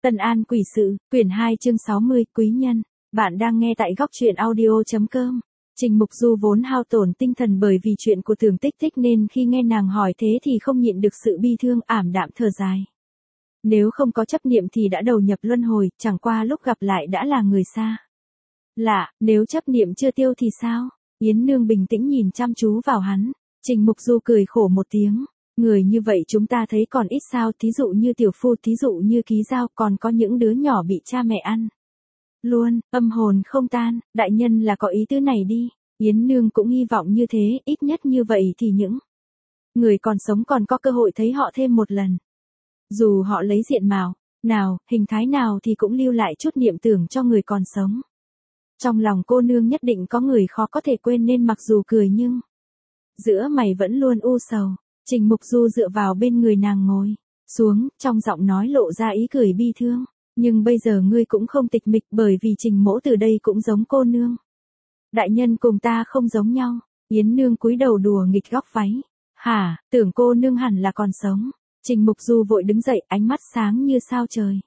Tân An Quỷ Sự, quyển 2 chương 60, Quý Nhân. Bạn đang nghe tại góc truyện audio.com. Trình Mục Du vốn hao tổn tinh thần bởi vì chuyện của Tưởng Tích Tích nên khi nghe nàng hỏi thế thì không nhịn được sự bi thương, ảm đạm thở dài. Nếu không có chấp niệm thì đã đầu nhập luân hồi, chẳng qua lúc gặp lại đã là người xa lạ, nếu chấp niệm chưa tiêu thì sao? Yến Nương bình tĩnh nhìn chăm chú vào hắn. Trình Mục Du cười khổ một tiếng. Người như vậy chúng ta thấy còn ít sao, thí dụ như tiểu phu, thí dụ như Ký Giao, còn có những đứa nhỏ bị cha mẹ ăn luôn, âm hồn không tan, đại nhân là có ý tứ này đi. Yến Nương cũng hy vọng như thế, ít nhất như vậy thì những người còn sống còn có cơ hội thấy họ thêm một lần. Dù họ lấy diện mạo nào, hình thái nào thì cũng lưu lại chút niệm tưởng cho người còn sống. Trong lòng cô nương nhất định có người khó có thể quên nên mặc dù cười nhưng giữa mày vẫn luôn u sầu. Trình Mục Du dựa vào bên người nàng ngồi xuống, trong giọng nói lộ ra ý cười bi thương. Nhưng bây giờ ngươi cũng không tịch mịch bởi vì Trình mỗ từ đây cũng giống cô nương. Đại nhân cùng ta không giống nhau. Yến Nương cúi đầu đùa nghịch góc váy. Hả, tưởng cô nương hẳn là còn sống. Trình Mục Du vội đứng dậy, ánh mắt sáng như sao trời.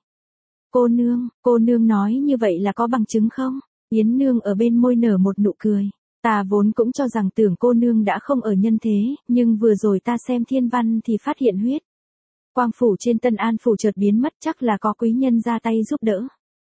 Cô nương nói như vậy là có bằng chứng không? Yến Nương ở bên môi nở một nụ cười. Ta vốn cũng cho rằng tưởng cô nương đã không ở nhân thế, nhưng vừa rồi ta xem thiên văn thì phát hiện huyết quang phủ trên Tân An phủ chợt biến mất, chắc là có quý nhân ra tay giúp đỡ.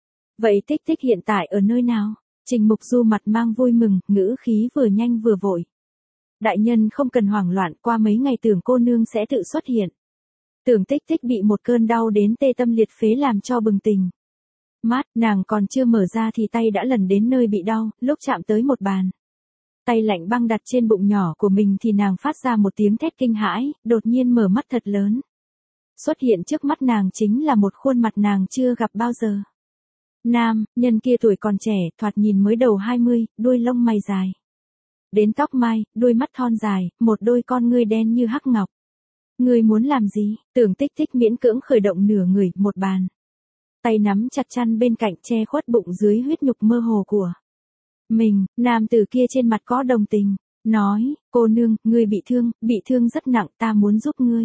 Vậy Tích Tích hiện tại ở nơi nào? Trình Mục Du mặt mang vui mừng, ngữ khí vừa nhanh vừa vội. Đại nhân không cần hoảng loạn, qua mấy ngày tưởng cô nương sẽ tự xuất hiện. Tưởng Tích Tích bị một cơn đau đến tê tâm liệt phế làm cho bừng tỉnh. Mắt, nàng còn chưa mở ra thì tay đã lần đến nơi bị đau, lúc chạm tới một bàn tay lạnh băng đặt trên bụng nhỏ của mình thì nàng phát ra một tiếng thét kinh hãi, đột nhiên mở mắt thật lớn. Xuất hiện trước mắt nàng chính là một khuôn mặt nàng chưa gặp bao giờ. Nam, nhân kia tuổi còn trẻ, thoạt nhìn mới đầu 20, đuôi lông mày dài đến tóc mai, đôi mắt thon dài, một đôi con ngươi đen như hắc ngọc. Ngươi muốn làm gì? Tưởng Tích Tích miễn cưỡng khởi động nửa người, một bàn tay nắm chặt chăn bên cạnh che khuất bụng dưới huyết nhục mơ hồ của mình. Nam tử kia trên mặt có đồng tình, nói, cô nương, ngươi bị thương rất nặng, ta muốn giúp ngươi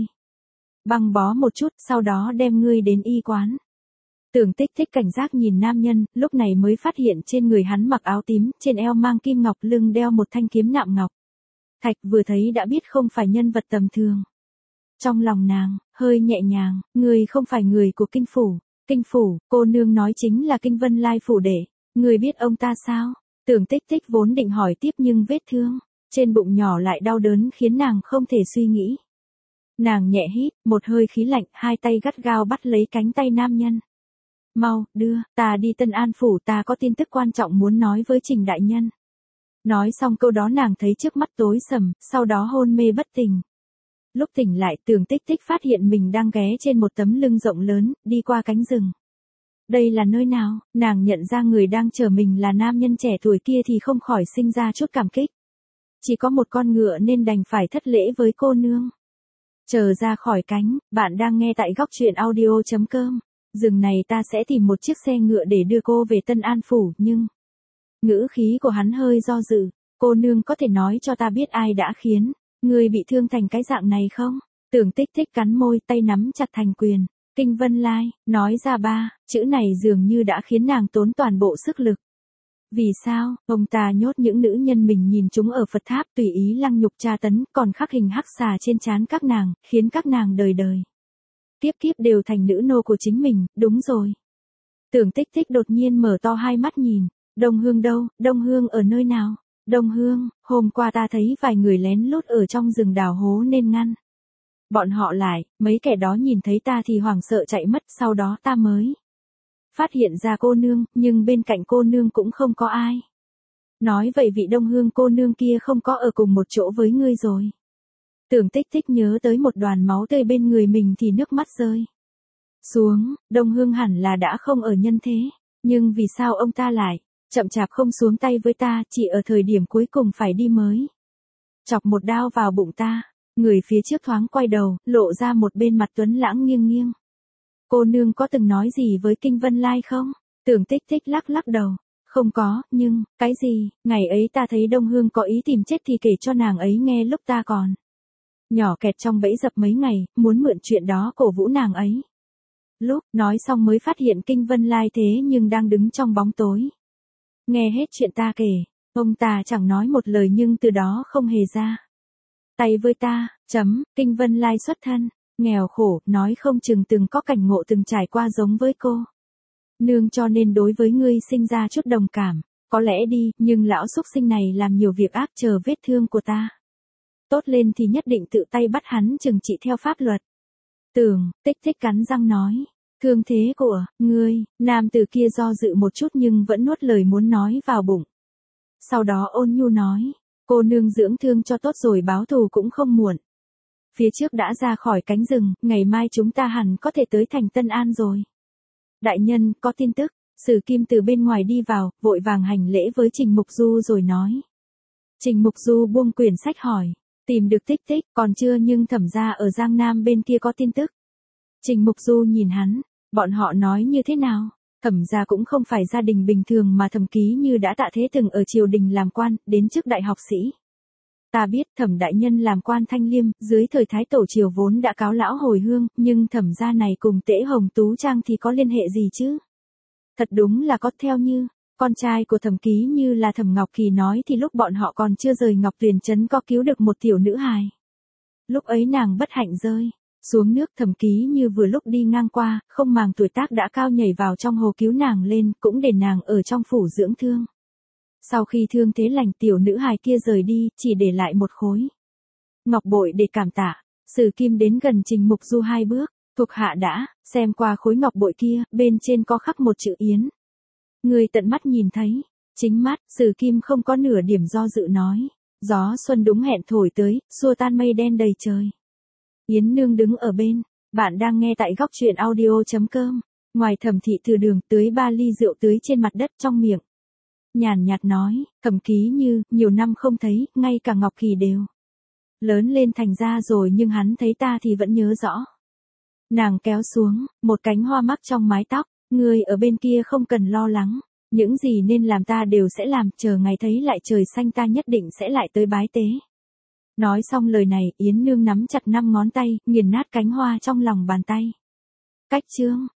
băng bó một chút, sau đó đem ngươi đến y quán. Tưởng Tích Tích cảnh giác nhìn nam nhân, lúc này mới phát hiện trên người hắn mặc áo tím, trên eo mang kim ngọc, lưng đeo một thanh kiếm nạm ngọc thạch, vừa thấy đã biết không phải nhân vật tầm thường. Trong lòng nàng hơi nhẹ nhàng, ngươi không phải người của Kinh phủ. Kinh phủ, cô nương nói chính là Kinh Vân Lai phủ đệ. Ngươi biết ông ta sao? Tưởng Tích Tích vốn định hỏi tiếp nhưng vết thương trên bụng nhỏ lại đau đớn khiến nàng không thể suy nghĩ. Nàng nhẹ hít một hơi khí lạnh, hai tay gắt gao bắt lấy cánh tay nam nhân. Mau, đưa ta đi Tân An phủ, ta có tin tức quan trọng muốn nói với Trình đại nhân. Nói xong câu đó nàng thấy trước mắt tối sầm, sau đó hôn mê bất tỉnh. Lúc tỉnh lại, Tưởng Tích Tích phát hiện mình đang ghé trên một tấm lưng rộng lớn, đi qua cánh rừng. Đây là nơi nào? Nàng nhận ra người đang chờ mình là nam nhân trẻ tuổi kia thì không khỏi sinh ra chút cảm kích. Chỉ có một con ngựa nên đành phải thất lễ với cô nương. Chờ ra khỏi cánh, bạn đang nghe tại góc truyện audio.com. Rừng này ta sẽ tìm một chiếc xe ngựa để đưa cô về Tân An phủ, nhưng ngữ khí của hắn hơi do dự. Cô nương có thể nói cho ta biết ai đã khiến ngươi bị thương thành cái dạng này không? Tưởng Tích Tích cắn môi, tay nắm chặt thành quyền. Kinh Vân Lai, nói ra ba chữ này dường như đã khiến nàng tốn toàn bộ sức lực. Vì sao? Ông ta nhốt những nữ nhân mình nhìn chúng ở Phật tháp, tùy ý lăng nhục tra tấn, còn khắc hình hắc xà trên trán các nàng, khiến các nàng đời đời kiếp kiếp đều thành nữ nô của chính mình. Đúng rồi. Tưởng Tích Tích đột nhiên mở to hai mắt nhìn. Đông Hương đâu? Đông Hương ở nơi nào? Đông Hương, hôm qua ta thấy vài người lén lút ở trong rừng đào hố nên ngăn bọn họ lại, mấy kẻ đó nhìn thấy ta thì hoảng sợ chạy mất, sau đó ta mới phát hiện ra cô nương, nhưng bên cạnh cô nương cũng không có ai. Nói vậy vị Đông Hương cô nương kia không có ở cùng một chỗ với ngươi rồi. Tưởng Tích Tích nhớ tới một đoàn máu tươi bên người mình thì nước mắt rơi xuống. Đông Hương hẳn là đã không ở nhân thế, nhưng vì sao ông ta lại chậm chạp không xuống tay với ta, chỉ ở thời điểm cuối cùng phải đi mới chọc một đao vào bụng ta. Người phía trước thoáng quay đầu, lộ ra một bên mặt tuấn lãng nghiêng nghiêng. Cô nương có từng nói gì với Kinh Vân Lai không? Tưởng Tích Tích lắc lắc đầu. Không có, nhưng, cái gì? Ngày ấy ta thấy Đông Hương có ý tìm chết thì kể cho nàng ấy nghe lúc ta còn nhỏ, kẹt trong bẫy dập mấy ngày, muốn mượn chuyện đó cổ vũ nàng ấy. lúc nói xong mới phát hiện Kinh Vân Lai thế nhưng đang đứng trong bóng tối. Nghe hết chuyện ta kể, ông ta chẳng nói một lời nhưng từ đó không hề ra tay với ta, Kinh Vân Lai xuất thân, nghèo khổ, nói không chừng từng có cảnh ngộ từng trải qua giống với cô. Nương cho nên đối với ngươi sinh ra chút đồng cảm, có lẽ đi, nhưng lão súc sinh này làm nhiều việc ác chờ vết thương của ta. Tốt lên thì nhất định tự tay bắt hắn trừng trị theo pháp luật. Tưởng, Tích Tích cắn răng nói. Thương thế của, ngươi, nam tử kia do dự một chút nhưng vẫn nuốt lời muốn nói vào bụng. Sau đó ôn nhu nói, cô nương dưỡng thương cho tốt rồi báo thù cũng không muộn. Phía trước đã ra khỏi cánh rừng, ngày mai chúng ta hẳn có thể tới thành Tân An rồi. Đại nhân, có tin tức. Sử Kim từ bên ngoài đi vào, vội vàng hành lễ với Trình Mục Du rồi nói. Trình Mục Du buông quyển sách hỏi, tìm được Tích Tích, còn chưa nhưng thẩm gia ở Giang Nam bên kia có tin tức. Trình Mục Du nhìn hắn, bọn họ nói như thế nào? Thẩm gia cũng không phải gia đình bình thường mà Thẩm Ký Như đã tạ thế từng ở triều đình làm quan, đến chức đại học sĩ. Ta biết Thẩm đại nhân làm quan Thanh Liêm, dưới thời Thái Tổ triều vốn đã cáo lão hồi hương, nhưng Thẩm gia này cùng Tễ Hồng Tú Trang thì có liên hệ gì chứ? Thật đúng là có, theo như con trai của Thẩm Ký Như là Thẩm Ngọc Kỳ nói thì lúc bọn họ còn chưa rời Ngọc Tuyền trấn có cứu được một tiểu nữ hài. Lúc ấy nàng bất hạnh rơi xuống nước, Thẩm Ký Như vừa lúc đi ngang qua, không màng tuổi tác đã cao nhảy vào trong hồ cứu nàng lên, cũng để nàng ở trong phủ dưỡng thương. Sau khi thương thế lành, tiểu nữ hài kia rời đi, chỉ để lại một khối ngọc bội để cảm tạ. Sử Kim đến gần Trình Mục Du 2 bước, thuộc hạ đã xem qua khối ngọc bội kia, bên trên có khắc một chữ Yến. Người tận mắt nhìn thấy, chính mắt. Sử Kim không có nửa điểm do dự nói. Gió xuân đúng hẹn thổi tới, xua tan mây đen đầy trời. Yến nương đứng ở bên. Bạn đang nghe tại góc truyện audio.com. Ngoài Thẩm thị từ đường tưới 3 ly rượu tưới trên mặt đất trong miệng. Nhàn nhạt nói, Thẩm Ký Như, nhiều năm không thấy, ngay cả Ngọc Kỳ đều lớn lên thành ra rồi nhưng hắn thấy ta thì vẫn nhớ rõ. Nàng kéo xuống, một cánh hoa mắc trong mái tóc, người ở bên kia không cần lo lắng, những gì nên làm ta đều sẽ làm, chờ ngày thấy lại trời xanh ta nhất định sẽ lại tới bái tế. Nói xong lời này, Yến nương nắm chặt 5 ngón tay, nghiền nát cánh hoa trong lòng bàn tay. Cách chương